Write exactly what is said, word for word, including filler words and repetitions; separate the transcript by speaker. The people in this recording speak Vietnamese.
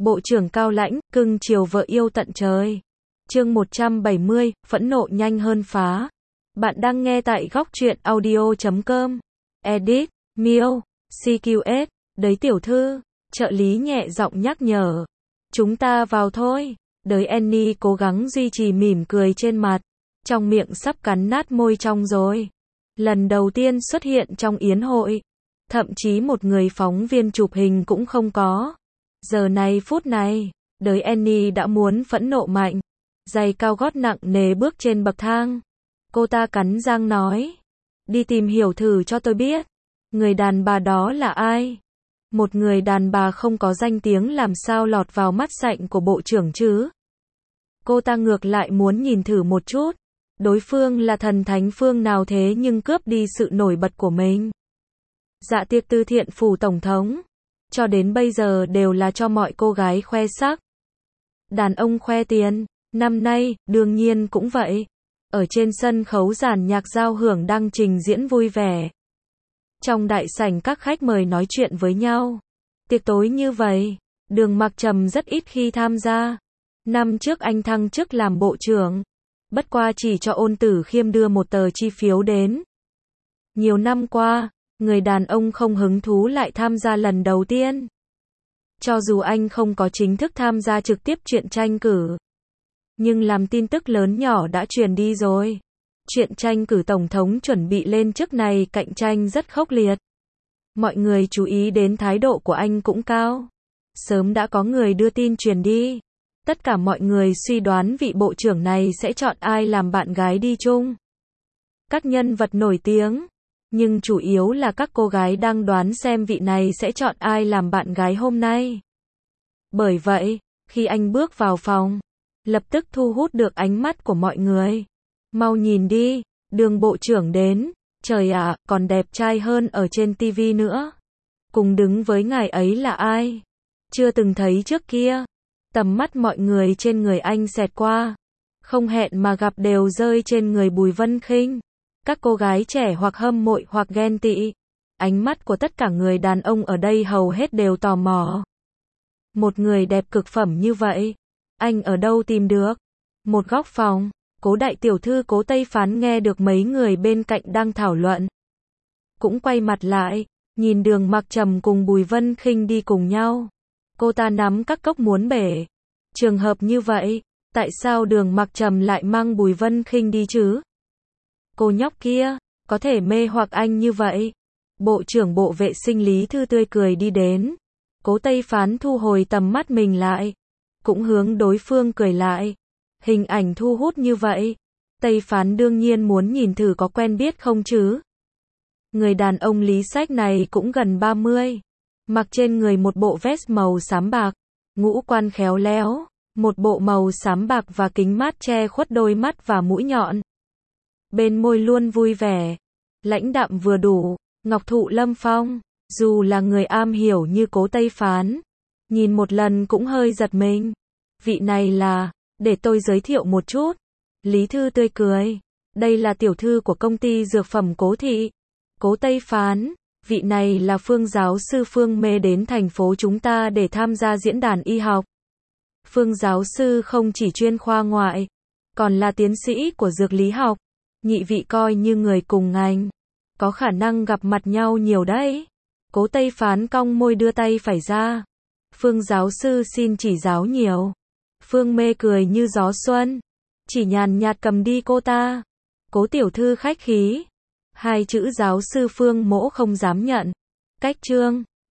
Speaker 1: Bộ trưởng cao lãnh, cưng chiều vợ yêu tận trời. Chương một trăm bảy mươi, phẫn nộ nhanh hơn phá. Bạn đang nghe tại góc truyện audio chấm com. Edit, Miêu, xê quy ét, đới tiểu thư, trợ lý nhẹ giọng nhắc nhở. Chúng ta vào thôi. Đới Annie cố gắng duy trì mỉm cười trên mặt. Trong miệng sắp cắn nát môi trong rồi. Lần đầu tiên xuất hiện trong yến hội. Thậm chí một người phóng viên chụp hình cũng không có. Giờ này phút này, đới Annie đã muốn phẫn nộ mạnh. Giày cao gót nặng nề bước trên bậc thang. Cô ta cắn răng nói. Đi tìm hiểu thử cho tôi biết. Người đàn bà đó là ai? Một người đàn bà không có danh tiếng làm sao lọt vào mắt xạnh của bộ trưởng chứ? Cô ta ngược lại muốn nhìn thử một chút. Đối phương là thần thánh phương nào thế nhưng cướp đi sự nổi bật của mình. Dạ tiệc từ thiện phủ tổng thống. Cho đến bây giờ đều là cho mọi cô gái khoe sắc. Đàn ông khoe tiền. Năm nay, đương nhiên cũng vậy. Ở trên sân khấu giàn nhạc giao hưởng đang trình diễn vui vẻ. Trong đại sảnh các khách mời nói chuyện với nhau. Tiệc tối như vậy, Đường Mặc Trầm rất ít khi tham gia. Năm trước anh thăng chức làm bộ trưởng. Bất qua chỉ cho Ôn Tử Khiêm đưa một tờ chi phiếu đến. Nhiều năm qua, người đàn ông không hứng thú lại tham gia lần đầu tiên. Cho dù anh không có chính thức tham gia trực tiếp chuyện tranh cử. Nhưng làm tin tức lớn nhỏ đã truyền đi rồi. Chuyện tranh cử tổng thống chuẩn bị lên chức này cạnh tranh rất khốc liệt. Mọi người chú ý đến thái độ của anh cũng cao. Sớm đã có người đưa tin truyền đi. Tất cả mọi người suy đoán vị bộ trưởng này sẽ chọn ai làm bạn gái đi chung. Các nhân vật nổi tiếng. Nhưng chủ yếu là các cô gái đang đoán xem vị này sẽ chọn ai làm bạn gái hôm nay. Bởi vậy, khi anh bước vào phòng, lập tức thu hút được ánh mắt của mọi người. Mau nhìn đi, Đường bộ trưởng đến. Trời ạ, còn đẹp trai hơn ở trên ti vi nữa. Cùng đứng với ngài ấy là ai? Chưa từng thấy trước kia. Tầm mắt mọi người trên người anh xẹt qua. Không hẹn mà gặp đều rơi trên người Bùi Vân Khinh. Các cô gái trẻ hoặc hâm mộ hoặc ghen tị. Ánh mắt của tất cả người đàn ông ở đây hầu hết đều tò mò. Một người đẹp cực phẩm như vậy, anh ở đâu tìm được? Một góc phòng, Cố đại tiểu thư Cố Tây Phán nghe được mấy người bên cạnh đang thảo luận. Cũng quay mặt lại, nhìn Đường Mặc Trầm cùng Bùi Vân Khinh đi cùng nhau. Cô ta nắm các cốc muốn bể. Trường hợp như vậy, tại sao Đường Mặc Trầm lại mang Bùi Vân Khinh đi chứ? Cô nhóc kia, có thể mê hoặc anh như vậy. Bộ trưởng Bộ Vệ sinh Lý Thư tươi cười đi đến. Cố Tây Phán thu hồi tầm mắt mình lại. Cũng hướng đối phương cười lại. Hình ảnh thu hút như vậy. Tây Phán đương nhiên muốn nhìn thử có quen biết không chứ. Người đàn ông Lý Sách này cũng gần ba mươi. Mặc trên người một bộ vest màu xám bạc. Ngũ quan khéo léo. Một bộ màu xám bạc và kính mát che khuất đôi mắt và mũi nhọn. Bên môi luôn vui vẻ. Lãnh đạm vừa đủ. Ngọc thụ lâm phong. Dù là người am hiểu như Cố Tây Phán. Nhìn một lần cũng hơi giật mình. Vị này là... Để tôi giới thiệu một chút. Lý Thư tươi cười. Đây là tiểu thư của công ty dược phẩm Cố Thị. Cố Tây Phán. Vị này là Phương giáo sư Phương Mê đến thành phố chúng ta để tham gia diễn đàn y học. Phương giáo sư không chỉ chuyên khoa ngoại, còn là tiến sĩ của dược lý học. Nhị vị coi như người cùng ngành. Có khả năng gặp mặt nhau nhiều đấy. Cố Tây Phán cong môi đưa tay phải ra. Phương giáo sư xin chỉ giáo nhiều. Phương Mê cười như gió xuân. Chỉ nhàn nhạt cầm đi cô ta. Cố tiểu thư khách khí. Hai chữ giáo sư Phương Mỗ không dám nhận. Cách trương.